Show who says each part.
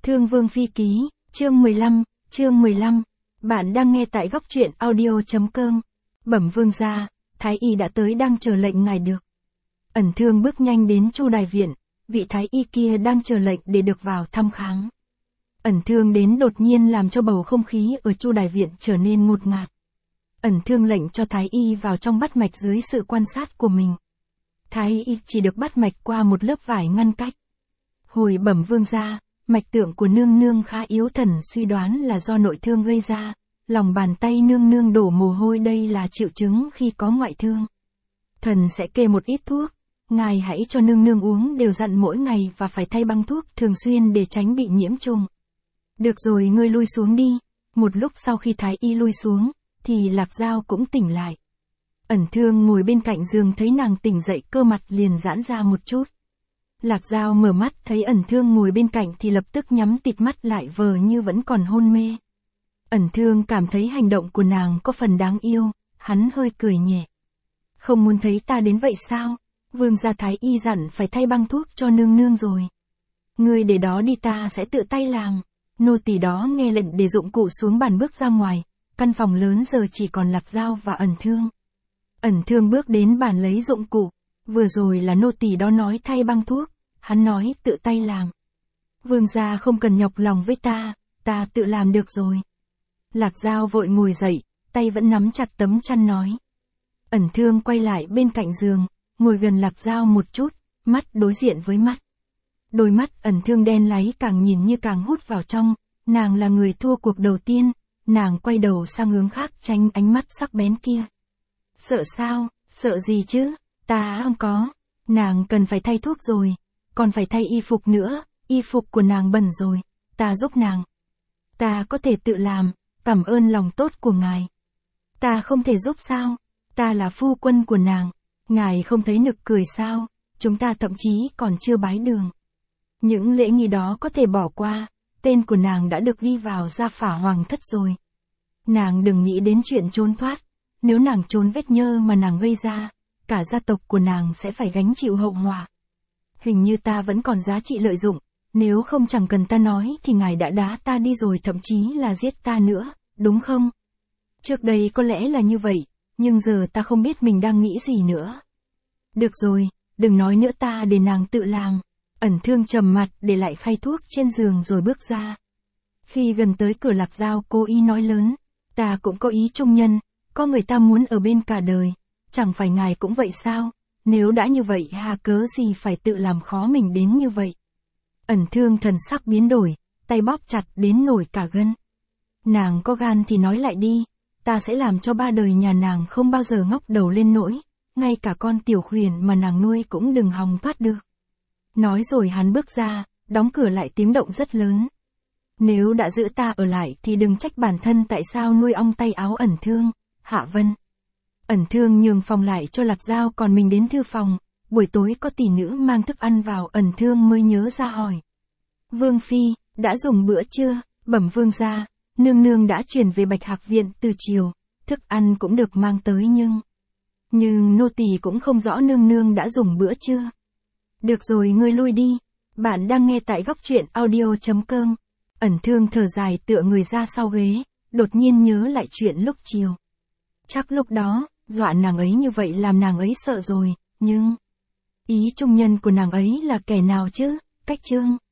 Speaker 1: Thương Vương Phi Ký, chương 15, bạn đang nghe tại góc truyện audio.com. Bẩm vương gia, Thái Y đã tới đang chờ lệnh ngài được. Ẩn Thương bước nhanh đến Chu Đài Viện, vị Thái Y kia đang chờ lệnh để được vào thăm khám. Ẩn Thương đến đột nhiên làm cho bầu không khí ở Chu Đài Viện trở nên ngột ngạt. Ẩn Thương lệnh cho Thái Y vào trong bắt mạch dưới sự quan sát của mình. Thái Y chỉ được bắt mạch qua một lớp vải ngăn cách. Hồi bẩm vương gia, mạch tượng của nương nương khá yếu, thần suy đoán là do nội thương gây ra, lòng bàn tay nương nương đổ mồ hôi, đây là triệu chứng khi có ngoại thương. Thần sẽ kê một ít thuốc, ngài hãy cho nương nương uống đều đặn mỗi ngày và phải thay băng thuốc thường xuyên để tránh bị nhiễm trùng. Được rồi, ngươi lui xuống đi. Một lúc sau khi Thái Y lui xuống, thì Lạc Dao cũng tỉnh lại. Ẩn Thương ngồi bên cạnh giường thấy nàng tỉnh dậy, cơ mặt liền giãn ra một chút. Lạc Dao mở mắt thấy Ẩn Thương ngồi bên cạnh thì lập tức nhắm tịt mắt lại, vờ như vẫn còn hôn mê. Ẩn Thương cảm thấy hành động của nàng có phần đáng yêu, hắn hơi cười nhẹ. Không muốn thấy ta đến vậy sao? Vương gia Thái Y dặn phải thay băng thuốc cho nương nương rồi. Ngươi để đó đi, ta sẽ tự tay làm. Nô tỳ đó nghe lệnh để dụng cụ xuống bàn bước ra ngoài. Căn phòng lớn giờ chỉ còn Lạc Dao và Ẩn Thương. Ẩn Thương bước đến bàn lấy dụng cụ. Vừa rồi là nô tỳ đó nói thay băng thuốc. Hắn nói tự tay làm. Vương gia không cần nhọc lòng với ta tự làm được rồi. Lạc Dao vội ngồi dậy, tay vẫn nắm chặt tấm chăn nói. Ẩn Thương quay lại bên cạnh giường, ngồi gần Lạc Dao một chút, mắt đối diện với mắt. Đôi mắt Ẩn Thương đen láy, càng nhìn như càng hút vào trong, nàng là người thua cuộc đầu tiên, nàng quay đầu sang hướng khác tránh ánh mắt sắc bén kia. Sợ sao, sợ gì chứ, ta không có, nàng cần phải thay thuốc rồi, còn phải thay y phục nữa, y phục của nàng bẩn rồi, ta giúp nàng. Ta có thể tự làm, cảm ơn lòng tốt của ngài. Ta không thể giúp sao, ta là phu quân của nàng, ngài không thấy nực cười sao, chúng ta thậm chí còn chưa bái đường. Những lễ nghi đó có thể bỏ qua, tên của nàng đã được ghi vào gia phả hoàng thất rồi. Nàng đừng nghĩ đến chuyện trốn thoát, nếu nàng trốn vết nhơ mà nàng gây ra, cả gia tộc của nàng sẽ phải gánh chịu hậu họa. Hình như ta vẫn còn giá trị lợi dụng, nếu không chẳng cần ta nói thì ngài đã đá ta đi rồi, thậm chí là giết ta nữa, đúng không? Trước đây có lẽ là như vậy, nhưng giờ ta không biết mình đang nghĩ gì nữa. Được rồi, đừng nói nữa, ta để nàng tự làm. Ẩn Thương trầm mặt để lại khay thuốc trên giường rồi bước ra. Khi gần tới cửa, Lạc Dao cố ý nói lớn, ta cũng có ý trung nhân, có người ta muốn ở bên cả đời, chẳng phải ngài cũng vậy sao? Nếu đã như vậy hà cớ gì phải tự làm khó mình đến như vậy? Ẩn Thương thần sắc biến đổi, tay bóp chặt đến nổi cả gân. Nàng có gan thì nói lại đi, ta sẽ làm cho ba đời nhà nàng không bao giờ ngóc đầu lên nỗi, ngay cả con tiểu khuyển mà nàng nuôi cũng đừng hòng thoát được. Nói rồi hắn bước ra, đóng cửa lại, tiếng động rất lớn. Nếu đã giữ ta ở lại thì đừng trách bản thân tại sao nuôi ong tay áo. Ẩn Thương, Hạ Vân. Ẩn Thương nhường phòng lại cho Lạc Dao, còn mình đến thư phòng. Buổi tối có tỷ nữ mang thức ăn vào, Ẩn Thương mới nhớ ra hỏi. Vương Phi, đã dùng bữa chưa? Bẩm vương gia, nương nương đã chuyển về Bạch Hạc Viện từ chiều, thức ăn cũng được mang tới, nhưng nô tỳ cũng không rõ nương nương đã dùng bữa chưa. Được rồi, ngươi lui đi. Bạn đang nghe tại góc truyện audio.com. Ẩn Thương thở dài tựa người ra sau ghế, đột nhiên nhớ lại chuyện lúc chiều. Chắc lúc đó, dọa nàng ấy như vậy làm nàng ấy sợ rồi, nhưng ý trung nhân của nàng ấy là kẻ nào chứ? Cách Trương.